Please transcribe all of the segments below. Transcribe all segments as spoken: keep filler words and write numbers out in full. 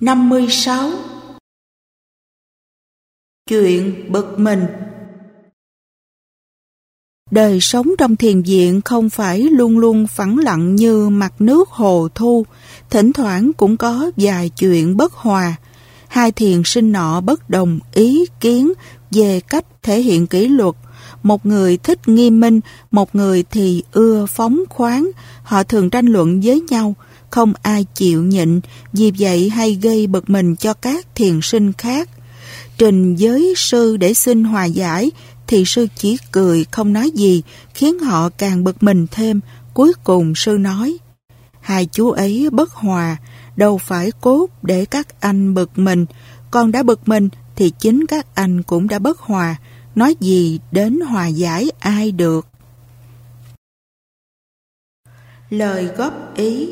năm mươi sáu. Chuyện bực mình. Đời sống trong thiền viện không phải luôn luôn phẳng lặng như mặt nước hồ thu, thỉnh thoảng cũng có vài chuyện bất hòa. Hai thiền sinh nọ bất đồng ý kiến về cách thể hiện kỷ luật. Một người thích nghiêm minh, một người thì ưa phóng khoáng. Họ thường tranh luận với nhau, không ai chịu nhịn, vì vậy hay gây bực mình cho các thiền sinh khác. Trình với sư để xin hòa giải, thì sư chỉ cười không nói gì, khiến họ càng bực mình thêm. Cuối cùng sư nói: hai chú ấy bất hòa, đâu phải cốt để các anh bực mình. Còn đã bực mình thì chính các anh cũng đã bất hòa, nói gì đến hòa giải ai được. Lời góp ý.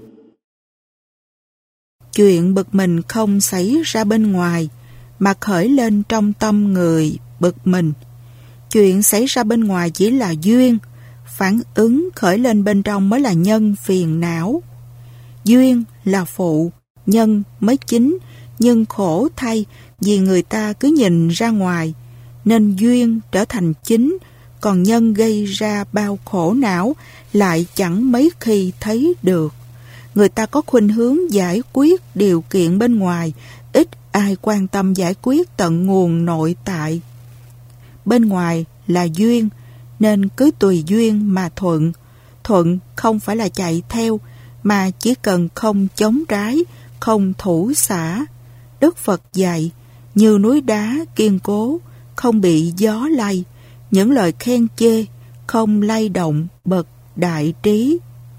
Chuyện bực mình không xảy ra bên ngoài, mà khởi lên trong tâm người bực mình. Chuyện xảy ra bên ngoài chỉ là duyên, phản ứng khởi lên bên trong mới là nhân phiền não. Duyên là phụ, nhân mới chính, nhưng khổ thay vì người ta cứ nhìn ra ngoài, nên duyên trở thành chính, còn nhân gây ra bao khổ não lại chẳng mấy khi thấy được. Người ta có khuynh hướng giải quyết điều kiện bên ngoài, ít ai quan tâm giải quyết tận nguồn nội tại. Bên ngoài là duyên, nên cứ tùy duyên mà thuận. Thuận không phải là chạy theo, mà chỉ cần không chống trái, không thủ xả. Đức Phật dạy, như núi đá kiên cố, không bị gió lay. Những lời khen chê, không lay động bậc đại trí.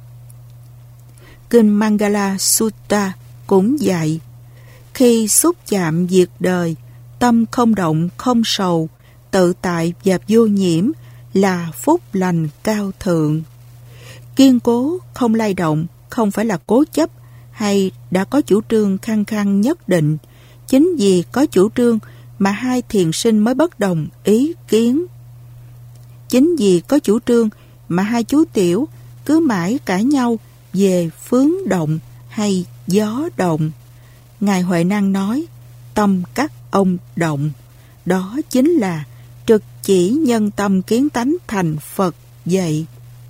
Kinh Mangala Sutta cũng dạy, khi xúc chạm việc đời, tâm không động không sầu, tự tại và vô nhiễm là phúc lành cao thượng. Kiên cố không lay động không phải là cố chấp hay đã có chủ trương khăng khăng nhất định. Chính vì có chủ trương mà hai thiền sinh mới bất đồng ý kiến. Chính vì có chủ trương mà hai chú tiểu cứ mãi cãi nhau về phướng động hay gió động. Ngài Huệ Năng nói, tâm các ông động, đó chính là trực chỉ nhân tâm kiến tánh thành Phật vậy.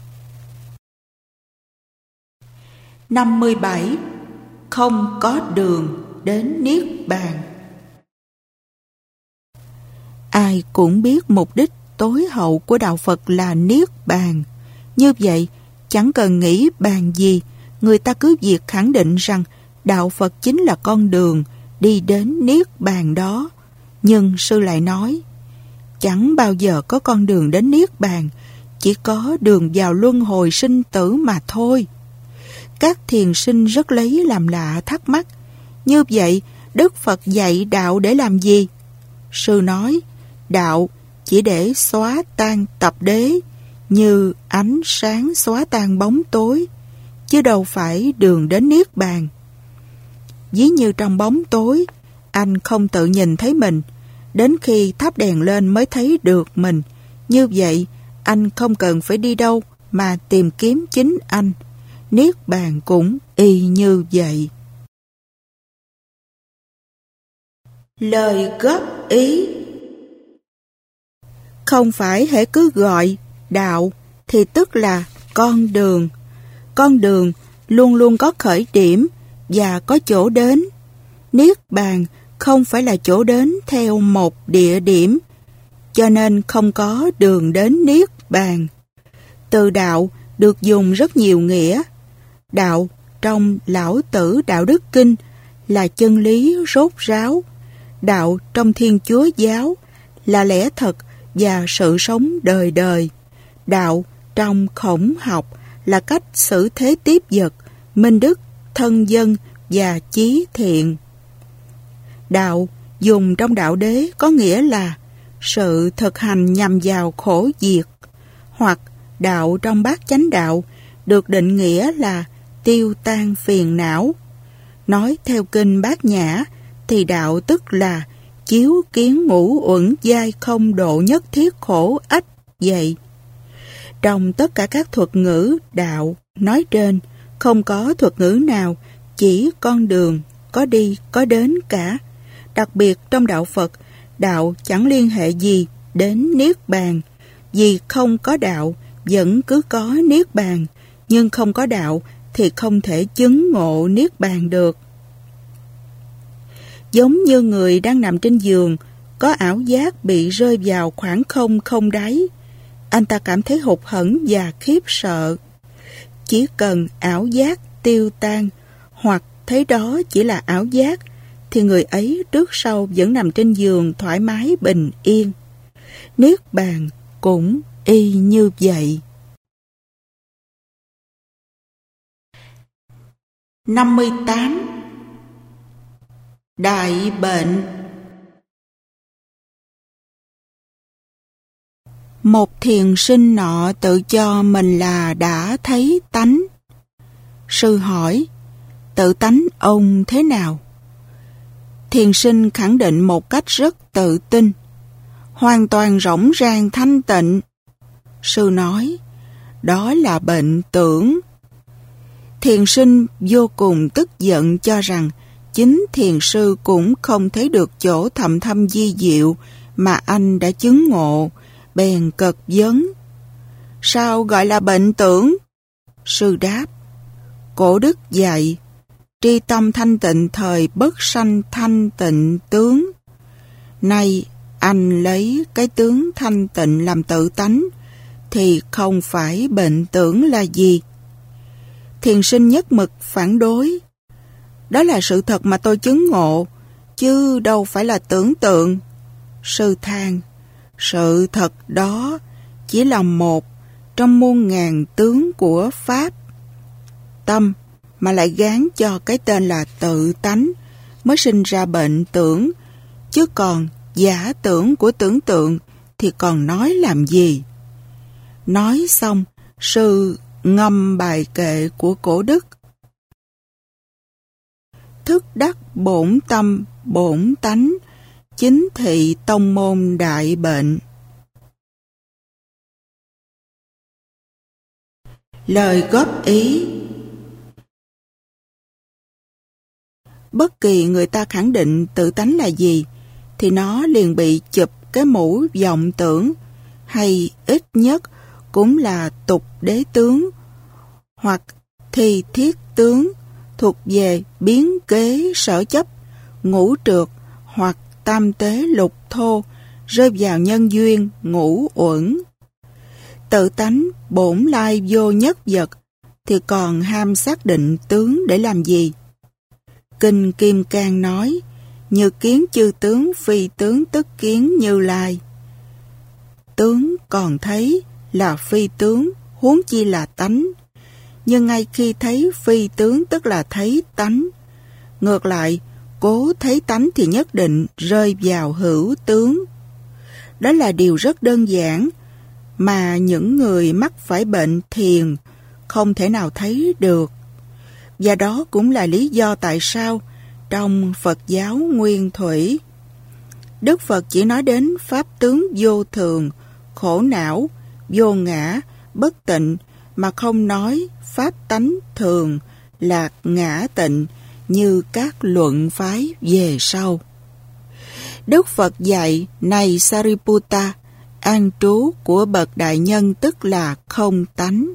năm mươi bảy. Không có đường đến Niết Bàn. Ai cũng biết mục đích tối hậu của Đạo Phật là Niết Bàn. Như vậy, chẳng cần nghĩ bàn gì, người ta cứ việc khẳng định rằng Đạo Phật chính là con đường đi đến Niết Bàn đó. Nhưng sư lại nói, chẳng bao giờ có con đường đến Niết Bàn, chỉ có đường vào luân hồi sinh tử mà thôi. Các thiền sinh rất lấy làm lạ thắc mắc, như vậy Đức Phật dạy đạo để làm gì? Sư nói, đạo chỉ để xóa tan tập đế, như ánh sáng xóa tan bóng tối, chứ đâu phải đường đến Niết Bàn. Ví như trong bóng tối, anh không tự nhìn thấy mình, đến khi thắp đèn lên mới thấy được mình. Như vậy, anh không cần phải đi đâu mà tìm kiếm chính anh. Niết Bàn cũng y như vậy. Lời góp ý. Không phải hễ cứ gọi đạo thì tức là con đường. Con đường luôn luôn có khởi điểm và có chỗ đến. Niết Bàn không phải là chỗ đến theo một địa điểm, cho nên không có đường đến Niết Bàn. Từ đạo được dùng rất nhiều nghĩa. Đạo trong Lão Tử Đạo Đức Kinh là chân lý rốt ráo. Đạo trong Thiên Chúa Giáo là lẽ thật và sự sống đời đời. Đạo trong Khổng học là cách xử thế tiếp vật, minh đức, thân dân và chí thiện. Đạo dùng trong Đạo Đế có nghĩa là sự thực hành nhằm vào khổ diệt, hoặc đạo trong Bát Chánh Đạo được định nghĩa là tiêu tan phiền não. Nói theo kinh Bát Nhã thì đạo tức là chiếu kiến ngũ uẩn giai không độ nhất thiết khổ ách vậy. Trong tất cả các thuật ngữ đạo nói trên, không có thuật ngữ nào chỉ con đường có đi, có đến cả. Đặc biệt trong đạo Phật, đạo chẳng liên hệ gì đến Niết Bàn. Vì không có đạo, vẫn cứ có Niết Bàn, nhưng không có đạo thì không thể chứng ngộ Niết Bàn được. Giống như người đang nằm trên giường, có ảo giác bị rơi vào khoảng không không đáy. Anh ta cảm thấy hụt hẫng và khiếp sợ. Chỉ cần ảo giác tiêu tan, hoặc thấy đó chỉ là ảo giác, thì người ấy trước sau vẫn nằm trên giường thoải mái bình yên. Niết Bàn cũng y như vậy. năm mươi tám. Đại bệnh. Một thiền sinh nọ tự cho mình là đã thấy tánh. Sư hỏi, tự tánh ông thế nào? Thiền sinh khẳng định một cách rất tự tin, hoàn toàn rỗng rang thanh tịnh. Sư nói, đó là bệnh tưởng. Thiền sinh vô cùng tức giận cho rằng chính thiền sư cũng không thấy được chỗ thầm thâm vi diệu mà anh đã chứng ngộ, bèn cật vấn. Sao gọi là bệnh tưởng? Sư đáp, Cổ đức dạy, tri tâm thanh tịnh thời bất sanh thanh tịnh tướng. Nay anh lấy cái tướng thanh tịnh làm tự tánh, thì không phải bệnh tưởng là gì? Thiền sinh nhất mực phản đối. Đó là sự thật mà tôi chứng ngộ, chứ đâu phải là tưởng tượng. Sư than, sự thật đó chỉ là một trong muôn ngàn tướng của Pháp. Tâm mà lại gán cho cái tên là tự tánh mới sinh ra bệnh tưởng, chứ còn giả tưởng của tưởng tượng thì còn nói làm gì? Nói xong, sư ngâm bài kệ của Cổ Đức. Thức đắc bổn tâm bổn tánh, chính thị tông môn đại bệnh. Lời góp ý. Bất kỳ người ta khẳng định tự tánh là gì, thì nó liền bị chụp cái mũ vọng tưởng, hay ít nhất cũng là tục đế tướng, hoặc thi thiết tướng, thuộc về biến kế sở chấp, ngũ trược, hoặc tam tế lục thô, rơi vào nhân duyên ngũ uẩn. Tự tánh bổn lai vô nhất vật, thì còn ham xác định tướng để làm gì? Kinh Kim Cang nói, như kiến chư tướng phi tướng tức kiến Như Lai. Tướng còn thấy là phi tướng, huống chi là tánh. Nhưng ngay khi thấy phi tướng tức là thấy tánh. Ngược lại, cố thấy tánh thì nhất định rơi vào hữu tướng. Đó là điều rất đơn giản, mà những người mắc phải bệnh thiền không thể nào thấy được. Và đó cũng là lý do tại sao trong Phật giáo Nguyên Thủy, Đức Phật chỉ nói đến pháp tướng vô thường, khổ não, vô ngã, bất tịnh, mà không nói pháp tánh thường, lạc ngã tịnh như các luận phái về sau. Đức Phật dạy, này Sariputta, an trú của bậc đại nhân tức là không tánh.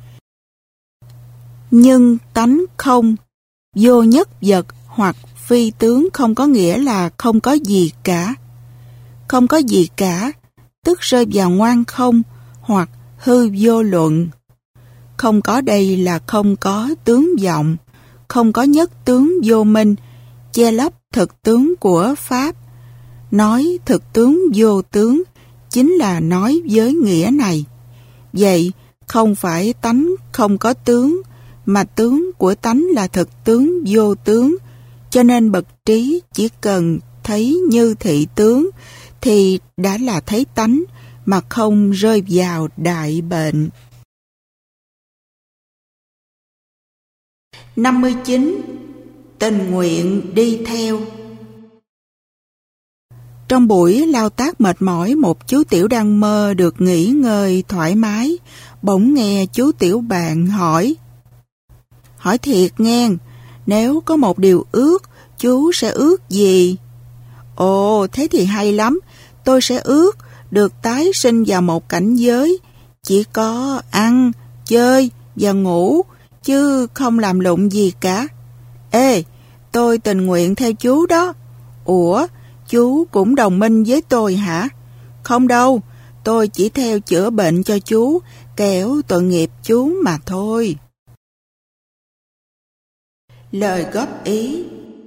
Nhưng tánh không, vô nhất vật hoặc phi tướng không có nghĩa là không có gì cả. Không có gì cả, tức rơi vào ngoan không hoặc hư vô luận. Không có đây là không có tướng vọng, không có nhất tướng vô minh, che lấp thực tướng của Pháp. Nói thực tướng vô tướng chính là nói với nghĩa này. Vậy không phải tánh không có tướng, mà tướng của tánh là thực tướng vô tướng, cho nên bậc trí chỉ cần thấy như thị tướng thì đã là thấy tánh mà không rơi vào đại bệnh. năm mươi chín. Tình nguyện đi theo. Trong buổi lao tác mệt mỏi, một chú tiểu đang mơ được nghỉ ngơi thoải mái, bỗng nghe chú tiểu bạn hỏi. Hỏi thiệt nghe, nếu có một điều ước chú sẽ ước gì? Ồ, thế thì hay lắm. Tôi sẽ ước được tái sinh vào một cảnh giới chỉ có ăn, chơi và ngủ, chứ không làm lụng gì cả. Ê, tôi tình nguyện theo chú đó. Ủa, chú cũng đồng minh với tôi hả? Không đâu, tôi chỉ theo chữa bệnh cho chú, kẻo tội nghiệp chú mà thôi. Lời góp ý.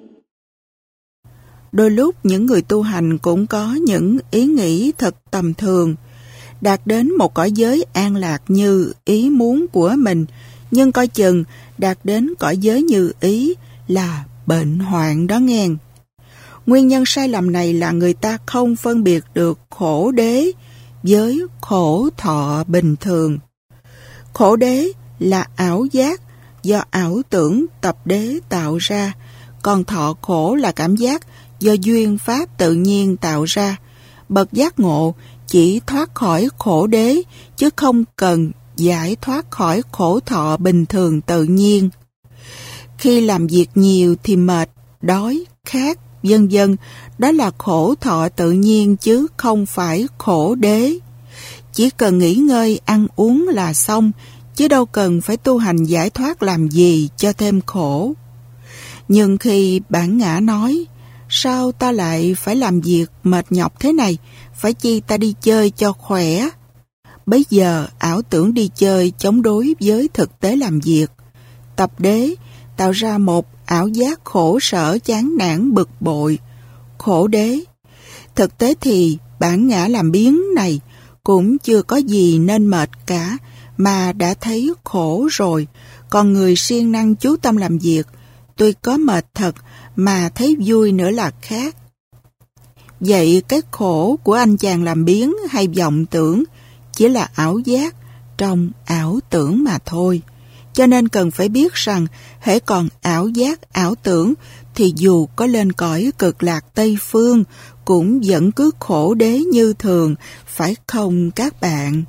Đôi lúc những người tu hành cũng có những ý nghĩ thật tầm thường, đạt đến một cõi giới an lạc như ý muốn của mình, nhưng coi chừng đạt đến cõi giới như ý là bệnh hoạn đó nghe. Nguyên nhân sai lầm này là người ta không phân biệt được khổ đế với khổ thọ bình thường. Khổ đế là ảo giác do ảo tưởng tập đế tạo ra, còn thọ khổ là cảm giác do duyên pháp tự nhiên tạo ra. Bậc giác ngộ chỉ thoát khỏi khổ đế chứ không cần giải thoát khỏi khổ thọ bình thường tự nhiên. Khi làm việc nhiều thì mệt, đói, khát, vân vân, đó là khổ thọ tự nhiên chứ không phải khổ đế. Chỉ cần nghỉ ngơi, ăn uống là xong, chứ đâu cần phải tu hành giải thoát làm gì cho thêm khổ. Nhưng khi bản ngã nói, sao ta lại phải làm việc mệt nhọc thế này, phải chi ta đi chơi cho khỏe? Bấy giờ ảo tưởng đi chơi chống đối với thực tế làm việc. Tập đế tạo ra một ảo giác khổ sở chán nản bực bội, khổ đế. Thực tế thì bản ngã làm biếng này cũng chưa có gì nên mệt cả, mà đã thấy khổ rồi. Còn người siêng năng chú tâm làm việc, tuy có mệt thật mà thấy vui nữa là khác. Vậy cái khổ của anh chàng làm biếng hay vọng tưởng chỉ là ảo giác trong ảo tưởng mà thôi. Cho nên cần phải biết rằng hễ còn ảo giác, ảo tưởng thì dù có lên cõi cực lạc Tây Phương cũng vẫn cứ khổ đế như thường, phải không các bạn?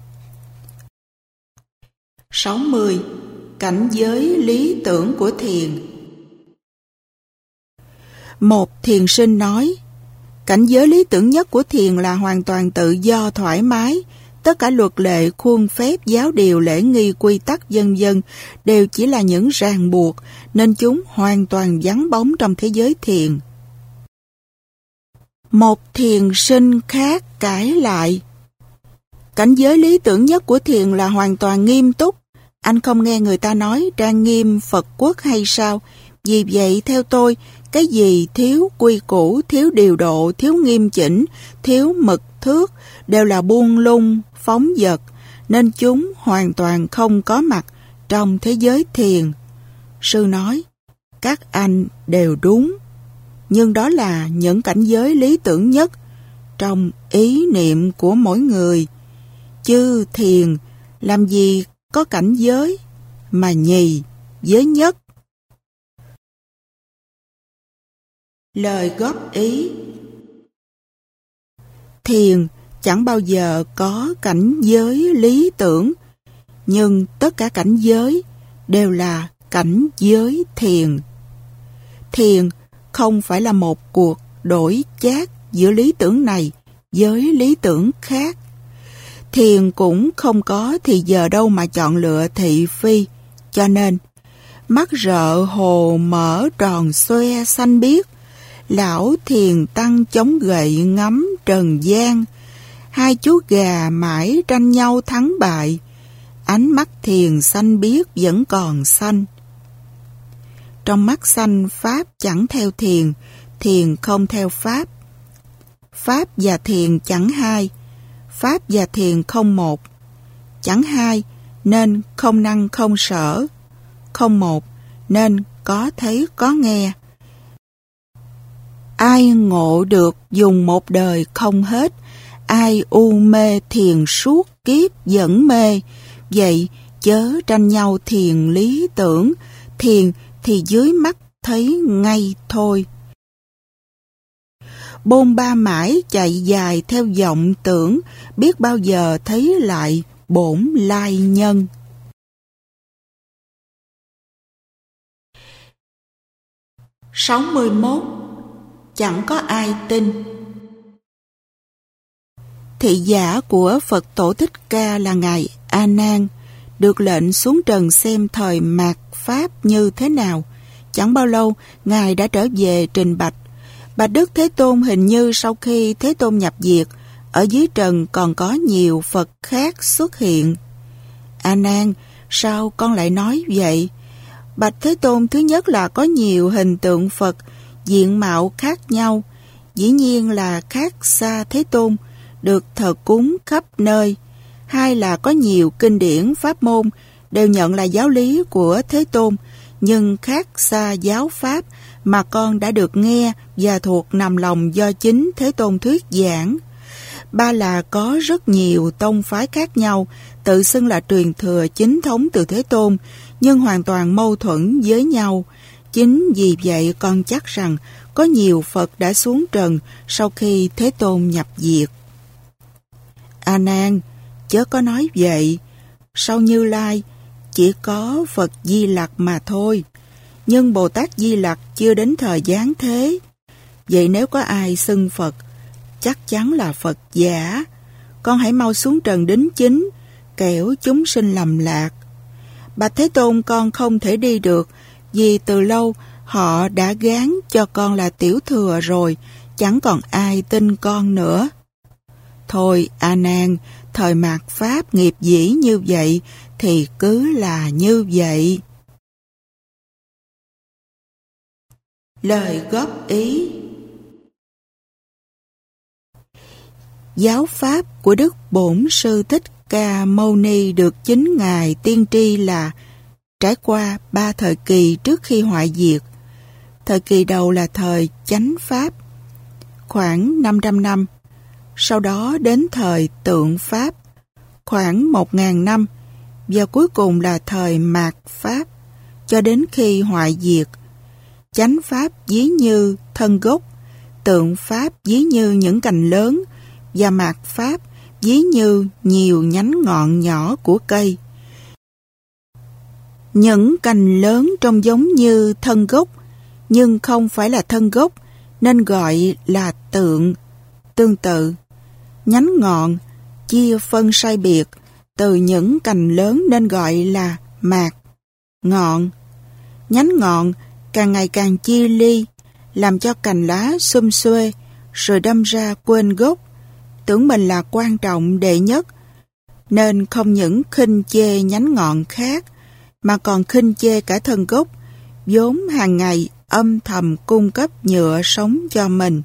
sáu mươi. Cảnh giới lý tưởng của thiền. Một thiền sinh nói, cảnh giới lý tưởng nhất của thiền là hoàn toàn tự do thoải mái. Tất cả luật lệ, khuôn phép, giáo điều, lễ nghi, quy tắc vân vân đều chỉ là những ràng buộc, nên chúng hoàn toàn vắng bóng trong thế giới thiền. Một thiền sinh khác cãi lại, cảnh giới lý tưởng nhất của thiền là hoàn toàn nghiêm túc. Anh không nghe người ta nói trang nghiêm Phật quốc hay sao? Vì vậy theo tôi, cái gì thiếu quy củ, thiếu điều độ, thiếu nghiêm chỉnh, thiếu mực thước đều là buông lung, phóng dật, nên chúng hoàn toàn không có mặt trong thế giới thiền. Sư nói, các anh đều đúng, nhưng đó là những cảnh giới lý tưởng nhất trong ý niệm của mỗi người. Chứ thiền làm gì có cảnh giới mà nhì với nhất. Lời góp ý. Thiền chẳng bao giờ có cảnh giới lý tưởng, nhưng tất cả cảnh giới đều là cảnh giới thiền. Thiền không phải là một cuộc đổi chác giữa lý tưởng này với lý tưởng khác. Thiền cũng không có thì giờ đâu mà chọn lựa thị phi, cho nên mắt rợ hồ mở tròn xoe xanh biếc, lão thiền tăng chống gậy ngắm trần gian, hai chú gà mãi tranh nhau thắng bại, ánh mắt thiền xanh biếc vẫn còn xanh. Trong mắt xanh, pháp chẳng theo thiền, thiền không theo pháp. Pháp và thiền chẳng hai, pháp và thiền không một. Chẳng hai nên không năng không sở, không một nên có thấy có nghe. Ai ngộ được dùng một đời không hết, ai u mê thiền suốt kiếp vẫn mê. Vậy chớ tranh nhau thiền lý tưởng, thiền thì dưới mắt thấy ngay thôi. Bôn ba mãi chạy dài theo vọng tưởng, biết bao giờ thấy lại bổn lai nhân. sáu mươi mốt. Chẳng có ai tin. Thị giả của Phật Tổ Thích Ca là Ngài A Nan, được lệnh xuống trần xem thời mạt Pháp như thế nào. Chẳng bao lâu, Ngài đã trở về trình bạch: Bạch Đức Thế Tôn, hình như sau khi Thế Tôn nhập diệt, ở dưới trần còn có nhiều Phật khác xuất hiện. A Nan, sao con lại nói vậy? Bạch Thế Tôn, thứ nhất là có nhiều hình tượng Phật, diện mạo khác nhau, dĩ nhiên là khác xa Thế Tôn, được thờ cúng khắp nơi. Hai là có nhiều kinh điển pháp môn, đều nhận là giáo lý của Thế Tôn, nhưng khác xa giáo pháp mà con đã được nghe và thuộc nằm lòng do chính Thế Tôn thuyết giảng. Ba là có rất nhiều tông phái khác nhau, tự xưng là truyền thừa chính thống từ Thế Tôn, nhưng hoàn toàn mâu thuẫn với nhau. Chính vì vậy con chắc rằng có nhiều Phật đã xuống trần sau khi Thế Tôn nhập diệt. A Nan, chớ có nói vậy. Sau Như Lai chỉ có Phật Di Lặc mà thôi, nhưng Bồ Tát Di Lặc chưa đến thời giáng thế. Vậy nếu có ai xưng Phật, chắc chắn là Phật giả. Con hãy mau xuống trần đính chính, kẻo chúng sinh lầm lạc. Bạch Thế Tôn, con không thể đi được, vì từ lâu họ đã gán cho con là tiểu thừa rồi, chẳng còn ai tin con nữa. Thôi A Nan, thời mạt Pháp nghiệp dĩ như vậy thì cứ là như vậy. Lời góp ý. Giáo pháp của Đức Bổn Sư Thích Ca Mâu Ni được chính Ngài tiên tri là trải qua ba thời kỳ trước khi hoại diệt. Thời kỳ đầu là thời chánh pháp, khoảng năm trăm năm. Sau đó đến thời tượng pháp, khoảng một nghìn năm. Và cuối cùng là thời mạt pháp, cho đến khi hoại diệt. Chánh pháp ví như thân gốc, tượng pháp ví như những cành lớn, và mạt pháp ví như nhiều nhánh ngọn nhỏ của cây. Những cành lớn trông giống như thân gốc, nhưng không phải là thân gốc, nên gọi là tượng. Tương tự, nhánh ngọn chia phân sai biệt từ những cành lớn nên gọi là mạt ngọn. Nhánh ngọn càng ngày càng chia ly, làm cho cành lá xum xuê, rồi đâm ra quên gốc, tưởng mình là quan trọng đệ nhất, nên không những khinh chê nhánh ngọn khác, mà còn khinh chê cả thân gốc, vốn hàng ngày âm thầm cung cấp nhựa sống cho mình.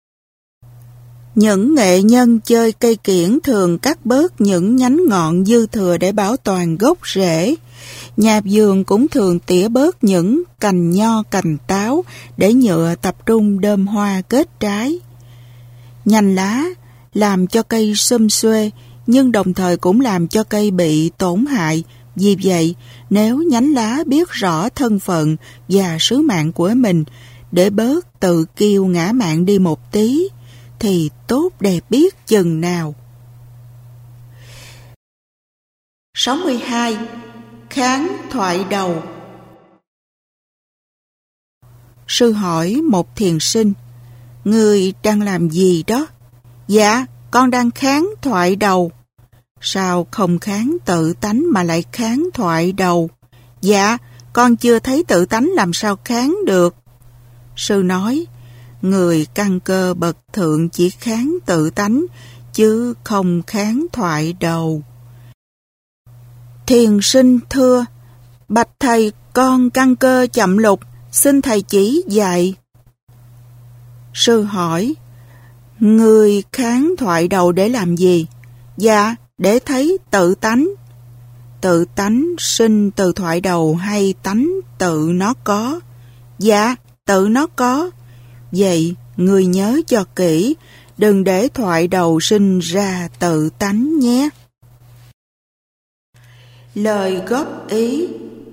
Những nghệ nhân chơi cây kiểng thường cắt bớt những nhánh ngọn dư thừa để bảo toàn gốc rễ. Nhà vườn cũng thường tỉa bớt những cành nho, cành táo để nhựa tập trung đơm hoa kết trái. Nhành lá làm cho cây xum xuê, nhưng đồng thời cũng làm cho cây bị tổn hại. Vì vậy, nếu nhánh lá biết rõ thân phận và sứ mạng của mình, để bớt tự kiêu ngã mạn đi một tí, thì tốt đẹp biết chừng nào. sáu mươi hai. Kháng thoại đầu. Sư hỏi một thiền sinh: Người đang làm gì đó? Dạ, con đang kháng thoại đầu. Sao không kháng tự tánh mà lại kháng thoại đầu? Dạ, con chưa thấy tự tánh làm sao kháng được. Sư nói: Người căn cơ bậc thượng chỉ kháng tự tánh, chứ không kháng thoại đầu. Thiền sinh thưa: Bạch thầy, con căn cơ chậm lục, xin thầy chỉ dạy. Sư hỏi: Người kháng thoại đầu để làm gì? Dạ, để thấy tự tánh. Tự tánh sinh từ thoại đầu hay tánh tự nó có? Dạ, tự nó có. Vậy, người nhớ cho kỹ, đừng để thoại đầu sinh ra tự tánh nhé. Lời góp ý.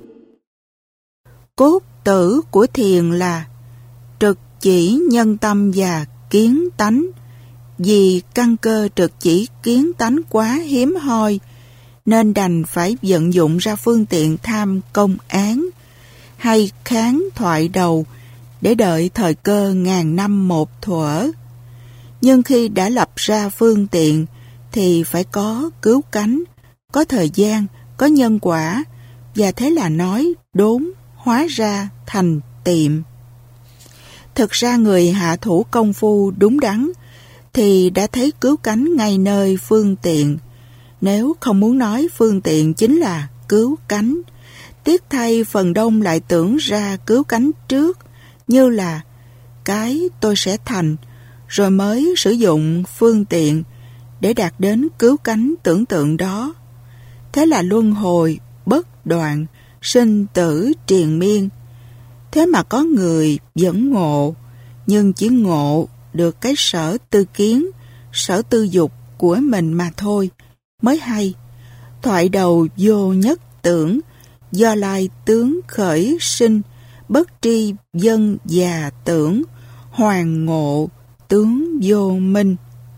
Cốt tử của thiền là trực chỉ nhân tâm và kiến tánh. Vì căn cơ trực chỉ kiến tánh quá hiếm hoi, nên đành phải vận dụng ra phương tiện tham công án hay kháng thoại đầu để đợi thời cơ ngàn năm một thuở. Nhưng khi đã lập ra phương tiện thì phải có cứu cánh, có thời gian, có nhân quả, và thế là nói đốn hóa ra thành tiệm. Thực ra người hạ thủ công phu đúng đắn thì đã thấy cứu cánh ngay nơi phương tiện. Nếu không muốn nói phương tiện chính là cứu cánh, tiếc thay phần đông lại tưởng ra cứu cánh trước, như là cái tôi sẽ thành, rồi mới sử dụng phương tiện để đạt đến cứu cánh tưởng tượng đó. Thế là luân hồi bất đoạn, sinh tử triền miên. Thế mà có người vẫn ngộ, nhưng chỉ ngộ được cái sở tư kiến, sở tư dục của mình mà thôi, mới hay. Thoại đầu vô nhất tưởng, do lai tướng khởi sinh, bất tri dân già tưởng, hoàng ngộ tướng vô minh.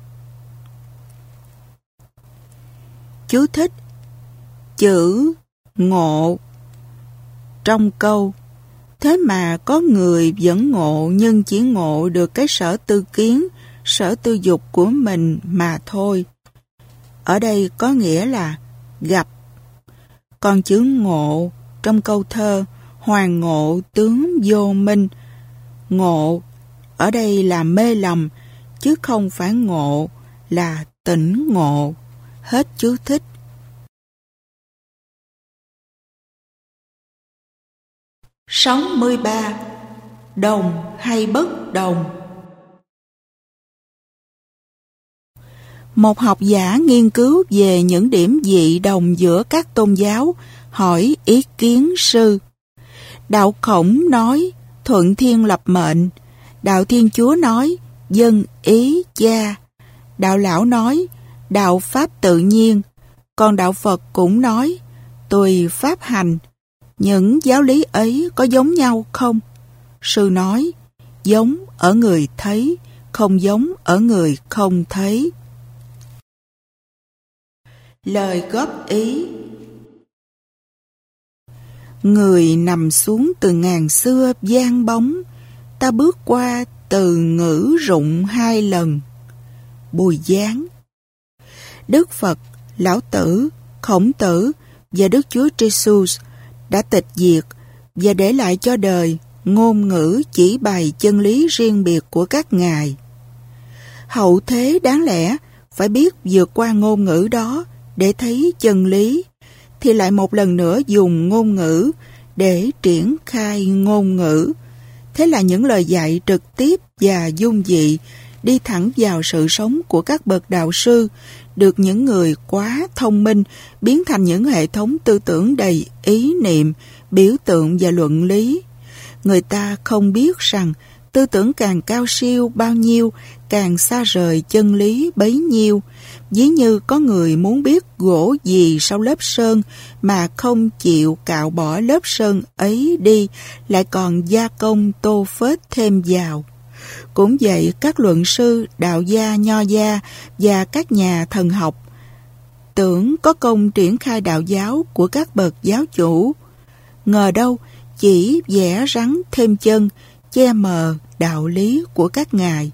Chú thích: chữ ngộ trong câu thế mà có người vẫn ngộ, nhưng chỉ ngộ được cái sở tư kiến, sở tư dục của mình mà thôi. Ở đây có nghĩa là gặp. Còn chữ ngộ trong câu thơ hoàng ngộ tướng vô minh, ngộ ở đây là mê lầm, chứ không phải ngộ là tỉnh ngộ. Hết chú thích. sáu mươi ba. Đồng hay bất đồng? Một học giả nghiên cứu về những điểm dị đồng giữa các tôn giáo, hỏi ý kiến sư. Đạo Khổng nói thuận thiên lập mệnh, đạo Thiên Chúa nói dân ý cha, đạo Lão nói đạo pháp tự nhiên, còn đạo Phật cũng nói tùy pháp hành. Những giáo lý ấy có giống nhau không? Sư nói giống ở người thấy, không giống ở người không thấy. Lời góp ý: người nằm xuống từ ngàn xưa giang bóng, ta bước qua từ ngữ rụng hai lần. Bùi Giáng. Đức Phật, Lão Tử, Khổng Tử và Đức Chúa Jesus đã tịch diệt và để lại cho đời ngôn ngữ chỉ bày chân lý riêng biệt của các ngài. Hậu thế đáng lẽ phải biết vượt qua ngôn ngữ đó để thấy chân lý, thì lại một lần nữa dùng ngôn ngữ để triển khai ngôn ngữ. Thế là những lời dạy trực tiếp và dung dị đi thẳng vào sự sống của các bậc đạo sư, được những người quá thông minh biến thành những hệ thống tư tưởng đầy ý niệm, biểu tượng và luận lý. Người ta không biết rằng tư tưởng càng cao siêu bao nhiêu, càng xa rời chân lý bấy nhiêu. Ví như có người muốn biết gỗ gì sau lớp sơn mà không chịu cạo bỏ lớp sơn ấy đi, lại còn gia công tô phết thêm vào. Cũng vậy, các luận sư, đạo gia, nho gia và các nhà thần học tưởng có công triển khai đạo giáo của các bậc giáo chủ. Ngờ đâu chỉ vẽ rắn thêm chân, che mờ đạo lý của các ngài.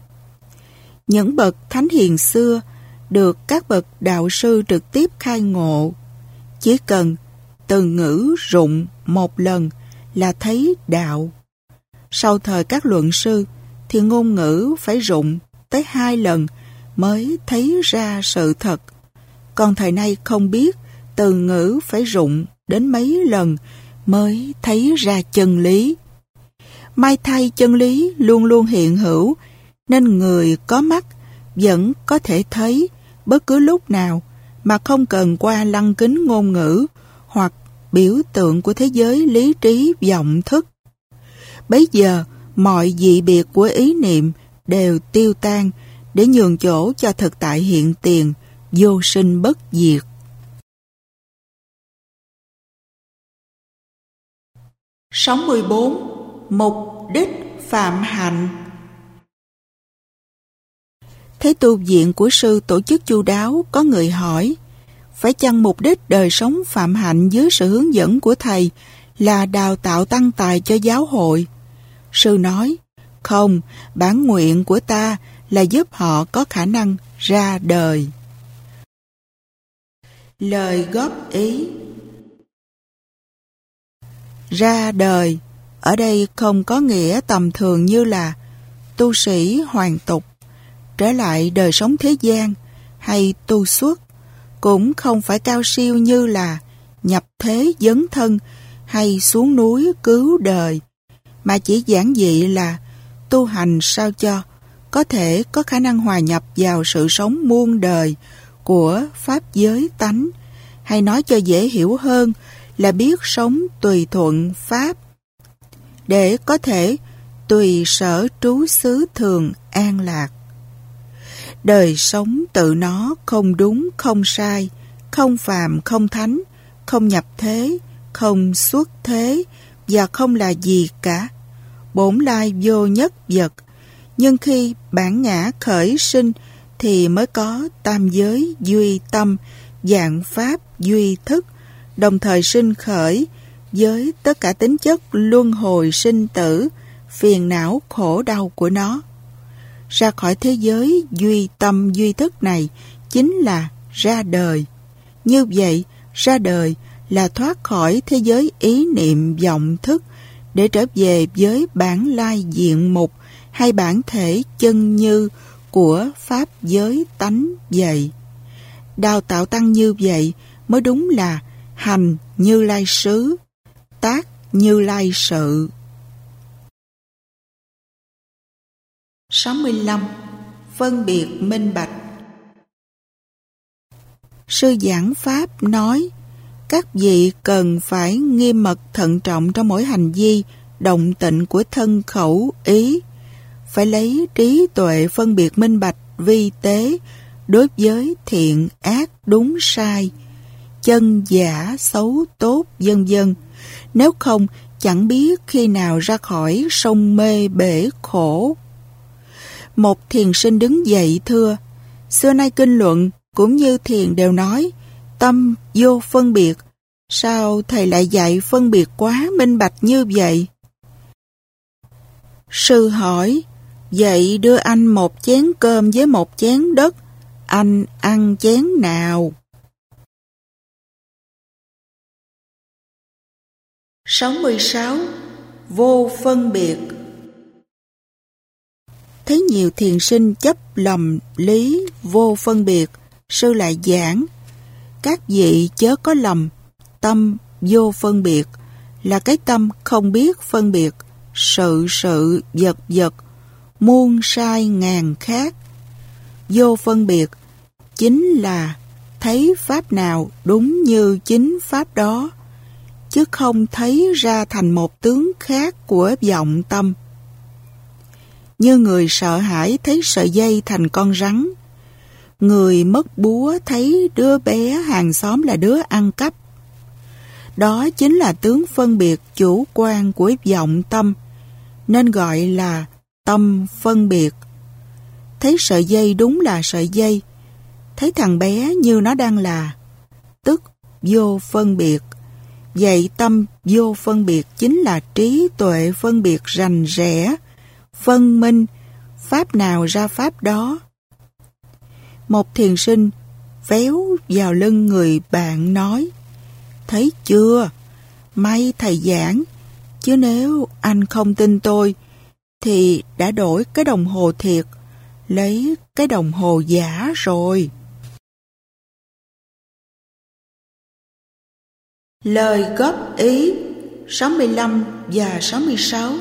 Những bậc thánh hiền xưa được các bậc đạo sư trực tiếp khai ngộ. Chỉ cần từ ngữ rụng một lần là thấy đạo. Sau thời các luận sư thì ngôn ngữ phải rụng tới hai lần mới thấy ra sự thật. Còn thời nay không biết từ ngữ phải rụng đến mấy lần mới thấy ra chân lý. May thay chân lý luôn luôn hiện hữu, nên người có mắt vẫn có thể thấy bất cứ lúc nào mà không cần qua lăng kính ngôn ngữ hoặc biểu tượng của thế giới lý trí vọng thức. Bấy giờ mọi dị biệt của ý niệm đều tiêu tan để nhường chỗ cho thực tại hiện tiền, vô sinh bất diệt. sáu mươi bốn. Mục đích phạm hạnh. Thấy tu viện của sư tổ chức chu đáo, có người hỏi, phải chăng mục đích đời sống phạm hạnh dưới sự hướng dẫn của thầy là đào tạo tăng tài cho giáo hội? Sư nói, không, bản nguyện của ta là giúp họ có khả năng ra đời. Lời góp ý. Ra đời ở đây không có nghĩa tầm thường như là tu sĩ hoàn tục, trở lại đời sống thế gian hay tu xuất, cũng không phải cao siêu như là nhập thế dấn thân hay xuống núi cứu đời, mà chỉ giản dị là tu hành sao cho có thể có khả năng hòa nhập vào sự sống muôn đời của pháp giới tánh, hay nói cho dễ hiểu hơn là biết sống tùy thuận pháp, để có thể tùy sở trú xứ thường an lạc. Đời sống tự nó không đúng không sai, không phàm không thánh, không nhập thế, không xuất thế và không là gì cả. Bổn lai vô nhất vật, nhưng khi bản ngã khởi sinh thì mới có tam giới duy tâm, vạn pháp duy thức, đồng thời sinh khởi với tất cả tính chất luân hồi sinh tử, phiền não khổ đau của nó. Ra khỏi thế giới duy tâm duy thức này chính là ra đời. Như vậy, ra đời là thoát khỏi thế giới ý niệm vọng thức để trở về với bản lai diện mục hay bản thể chân như của pháp giới tánh vậy. Đào tạo tăng như vậy mới đúng là hành Như Lai xứ, tác Như Lai sự. sáu mươi lăm. Phân biệt minh bạch. Sư giảng pháp nói, các vị cần phải nghiêm mật thận trọng trong mỗi hành vi, động tịnh của thân khẩu ý, phải lấy trí tuệ phân biệt minh bạch vi tế đối với thiện ác đúng sai, chân giả xấu tốt vân vân. Nếu không, chẳng biết khi nào ra khỏi sông mê bể khổ. Một thiền sinh đứng dậy thưa, xưa nay kinh luận cũng như thiền đều nói tâm vô phân biệt, sao thầy lại dạy phân biệt quá minh bạch như vậy? Sư hỏi, vậy đưa anh một chén cơm với một chén đất, anh ăn chén nào? sáu mươi sáu. Vô phân biệt. Thấy nhiều thiền sinh chấp lầm lý vô phân biệt, sư lại giảng, các vị chớ có lầm, tâm vô phân biệt là cái tâm không biết phân biệt sự sự vật vật, muôn sai ngàn khác. Vô phân biệt chính là thấy pháp nào đúng như chính pháp đó, chứ không thấy ra thành một tướng khác của vọng tâm. Như người sợ hãi thấy sợi dây thành con rắn, người mất búa thấy đứa bé hàng xóm là đứa ăn cắp. Đó chính là tướng phân biệt chủ quan của vọng tâm, nên gọi là tâm phân biệt. Thấy sợi dây đúng là sợi dây, thấy thằng bé như nó đang là, tức vô phân biệt. Vậy tâm vô phân biệt chính là trí tuệ phân biệt rành rẽ, phân minh, pháp nào ra pháp đó. Một thiền sinh véo vào lưng người bạn nói, thấy chưa, may thầy giảng, chứ nếu anh không tin tôi, thì đã đổi cái đồng hồ thiệt, lấy cái đồng hồ giả rồi. Lời góp ý sáu mươi lăm và sáu mươi sáu.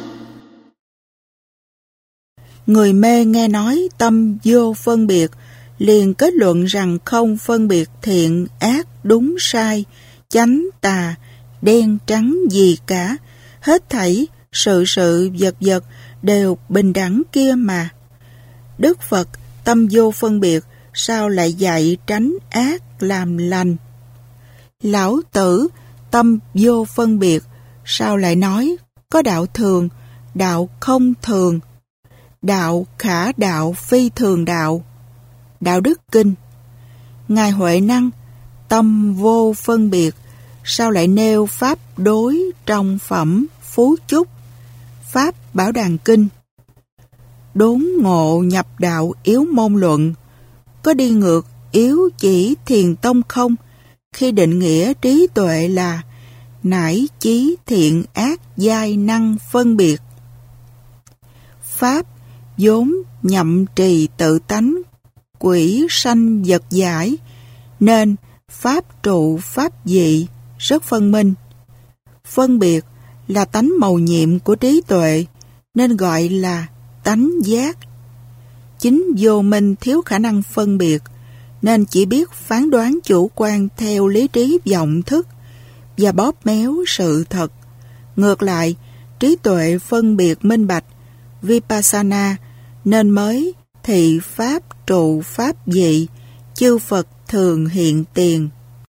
Người mê nghe nói tâm vô phân biệt, liền kết luận rằng không phân biệt thiện, ác, đúng, sai, chánh, tà, đen, trắng gì cả. Hết thảy, sự sự, vật vật đều bình đẳng kia mà. Đức Phật, tâm vô phân biệt, sao lại dạy tránh ác làm lành? Lão Tử, tâm vô phân biệt, sao lại nói có đạo thường, đạo không thường, đạo khả đạo phi thường đạo? Đạo Đức Kinh. Ngài Huệ Năng, tâm vô phân biệt, sao lại nêu pháp đối trong phẩm Phú Chúc? Pháp Bảo Đàn Kinh. Đốn ngộ nhập đạo yếu môn luận, có đi ngược yếu chỉ thiền tông không, khi định nghĩa trí tuệ là nải chí thiện ác giai năng phân biệt. Pháp vốn nhậm trì tự tánh, quỷ sanh vật giải, nên pháp trụ pháp dị rất phân minh. Phân biệt là tánh mầu nhiệm của trí tuệ, nên gọi là tánh giác. Chính vô minh thiếu khả năng phân biệt, nên chỉ biết phán đoán chủ quan theo lý trí vọng thức và bóp méo sự thật. Ngược lại, trí tuệ phân biệt minh bạch, Vipassana, nên mới thị pháp trụ pháp dị, chư Phật thường hiện tiền.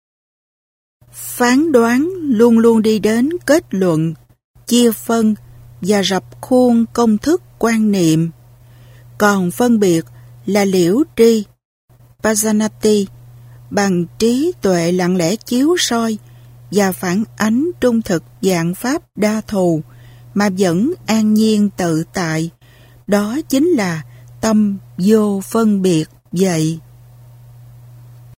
Phán đoán luôn luôn đi đến kết luận, chia phân và rập khuôn công thức quan niệm. Còn phân biệt là liễu tri, Pajanati, bằng trí tuệ lặng lẽ chiếu soi và phản ánh trung thực dạng pháp đa thù mà vẫn an nhiên tự tại. Đó chính là tâm vô phân biệt vậy.